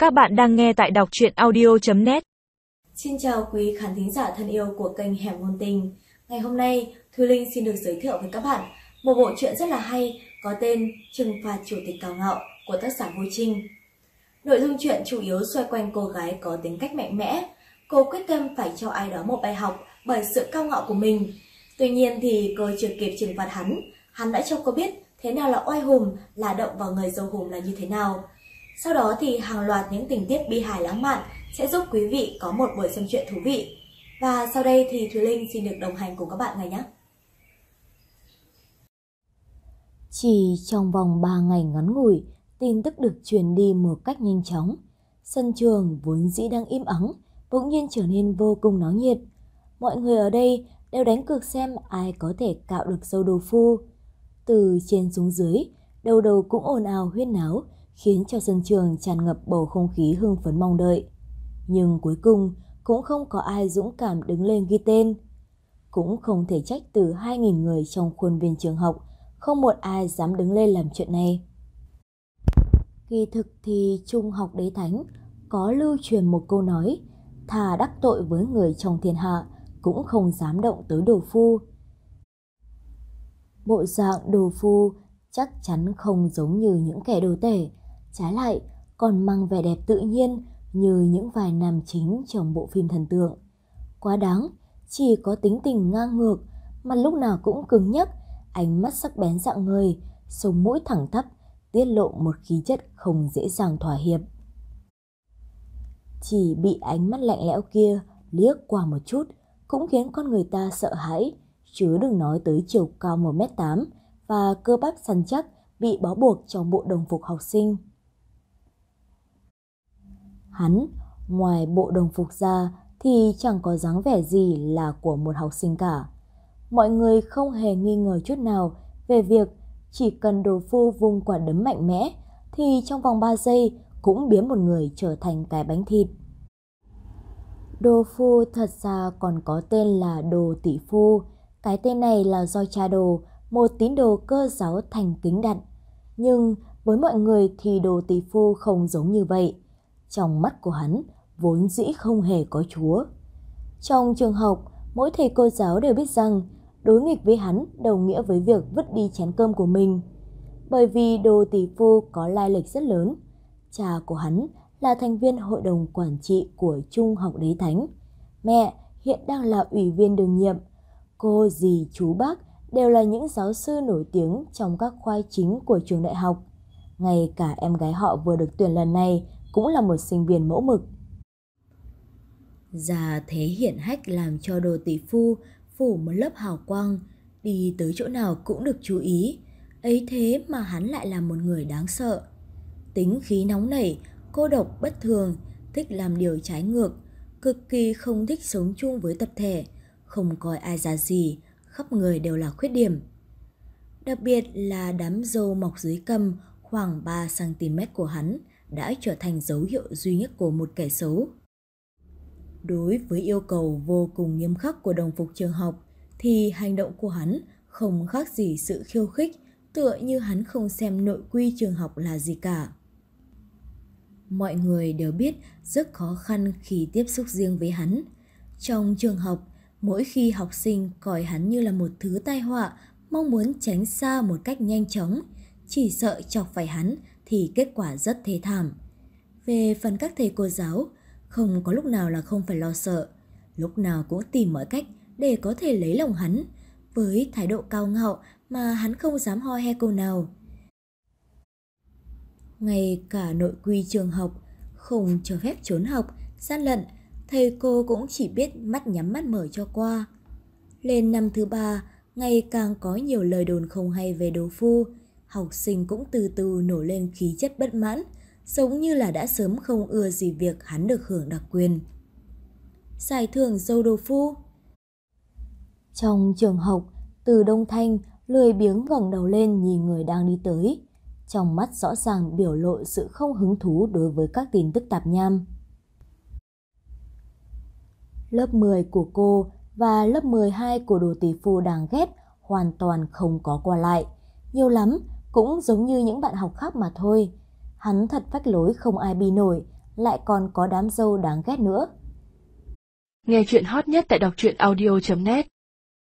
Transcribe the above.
Các bạn đang nghe tại đọc truyện audio.net. Xin chào quý khán thính giả thân yêu của kênh Hẻm Ngôn Tình. Ngày hôm nay, Thu Linh xin được giới thiệu với các bạn một bộ truyện rất là hay có tên Trừng phạt Chủ tịch Cao Ngạo của tác giả Ngô Trinh. Nội dung truyện chủ yếu xoay quanh cô gái có tính cách mạnh mẽ. Cô quyết tâm phải cho ai đó một bài học bởi sự cao ngạo của mình. Tuy nhiên thì cô chưa kịp trừng phạt hắn đã cho cô biết thế nào là oai hùng, là động vào người dâu hùng là như thế nào. Sau đó thì hàng loạt những tình tiết bi hài lãng mạn sẽ giúp quý vị có một buổi xem truyện thú vị. Và sau đây thì Thùy Linh xin được đồng hành cùng các bạn ngày nhé. Chỉ trong vòng 3 ngày ngắn ngủi, tin tức được truyền đi một cách nhanh chóng. Sân trường vốn dĩ đang im ắng, bỗng nhiên trở nên vô cùng náo nhiệt. Mọi người ở đây đều đánh cược xem ai có thể cạo được dâu đồ phu. Từ trên xuống dưới, đầu đầu cũng ồn ào huyên náo, khiến cho sân trường tràn ngập bầu không khí hưng phấn mong đợi. Nhưng cuối cùng cũng không có ai dũng cảm đứng lên ghi tên. Cũng không thể trách từ 2.000 người trong khuôn viên trường học, không một ai dám đứng lên làm chuyện này. Kỳ thực thì Trung học Đế Thánh có lưu truyền một câu nói: thà đắc tội với người trong thiên hạ, cũng không dám động tới đồ phu. Bộ dạng đồ phu chắc chắn không giống như những kẻ đồ tể, trái lại còn mang vẻ đẹp tự nhiên như những vài nam chính trong bộ phim thần tượng. Quá đáng, chỉ có tính tình ngang ngược, mặt lúc nào cũng cứng nhắc, ánh mắt sắc bén rạng người, sống mũi thẳng tắp, tiết lộ một khí chất không dễ dàng thỏa hiệp. Chỉ bị ánh mắt lạnh lẽo kia liếc qua một chút cũng khiến con người ta sợ hãi, chứ đừng nói tới chiều cao 1m8 và cơ bắp săn chắc bị bó buộc trong bộ đồng phục học sinh. Hắn, ngoài bộ đồng phục ra thì chẳng có dáng vẻ gì là của một học sinh cả. Mọi người không hề nghi ngờ chút nào về việc chỉ cần đồ phu vung quả đấm mạnh mẽ thì trong vòng 3 giây cũng biến một người trở thành cái bánh thịt. Đồ phu thật ra còn có tên là Đồ Tỷ Phu. Cái tên này là do cha Đồ, một tín đồ Cơ giáo thành kính đặt. Nhưng với mọi người thì Đồ Tỷ Phu không giống như vậy. Trong mắt của hắn vốn dĩ không hề có Chúa. Trong trường học, mỗi thầy cô giáo đều biết rằng đối nghịch với hắn đồng nghĩa với việc vứt đi chén cơm của mình. Bởi vì Đồ Tỷ Phu có lai lịch rất lớn. Cha của hắn là thành viên hội đồng quản trị của Trung học Đế Thánh. Mẹ hiện đang là ủy viên đương nhiệm. Cô, dì, chú, bác đều là những giáo sư nổi tiếng trong các khoa chính của trường đại học. Ngay cả em gái họ vừa được tuyển lần này cũng là một sinh viên mẫu mực. Già thế hiển hách làm cho Đồ Tỷ Phu phủ một lớp hào quang, đi tới chỗ nào cũng được chú ý. Ấy thế mà hắn lại là một người đáng sợ. Tính khí nóng nảy, cô độc bất thường, thích làm điều trái ngược, cực kỳ không thích sống chung với tập thể, không coi ai ra gì, khắp người đều là khuyết điểm. Đặc biệt là đám râu mọc dưới cằm khoảng 3cm của hắn đã trở thành dấu hiệu duy nhất của một kẻ xấu. Đối với yêu cầu vô cùng nghiêm khắc của đồng phục trường học thì hành động của hắn không khác gì sự khiêu khích, tựa như hắn không xem nội quy trường học là gì cả. Mọi người đều biết rất khó khăn khi tiếp xúc riêng với hắn. Trong trường học, mỗi khi học sinh coi hắn như là một thứ tai họa, mong muốn tránh xa một cách nhanh chóng, chỉ sợ chọc phải hắn thì kết quả rất thê thảm. Về phần các thầy cô giáo, không có lúc nào là không phải lo sợ, lúc nào cũng tìm mọi cách để có thể lấy lòng hắn, với thái độ cao ngạo mà hắn không dám ho he câu nào. Ngay cả nội quy trường học không cho phép trốn học, gian lận, thầy cô cũng chỉ biết mắt nhắm mắt mở cho qua. Lên năm thứ 3, ngày càng có nhiều lời đồn không hay về đồ phu, học sinh cũng từ từ nổi lên khí chất bất mãn, giống như là đã sớm không ưa gì việc hắn được hưởng đặc quyền. Giải thưởng dâu đồ phu. Trong trường học, Từ Đông Thanh lười biếng ngẩng đầu lên nhìn người đang đi tới. Trong mắt rõ ràng biểu lộ sự không hứng thú đối với các tin tức tạp nham. Lớp 10 của cô và lớp 12 của Đồ Tỷ Phu đáng ghét hoàn toàn không có qua lại. Nhiều lắm cũng giống như những bạn học khác mà thôi. Hắn thật phách lối không ai bi nổi, lại còn có đám dâu đáng ghét nữa. Nghe chuyện hot nhất tại đọc truyện audio.net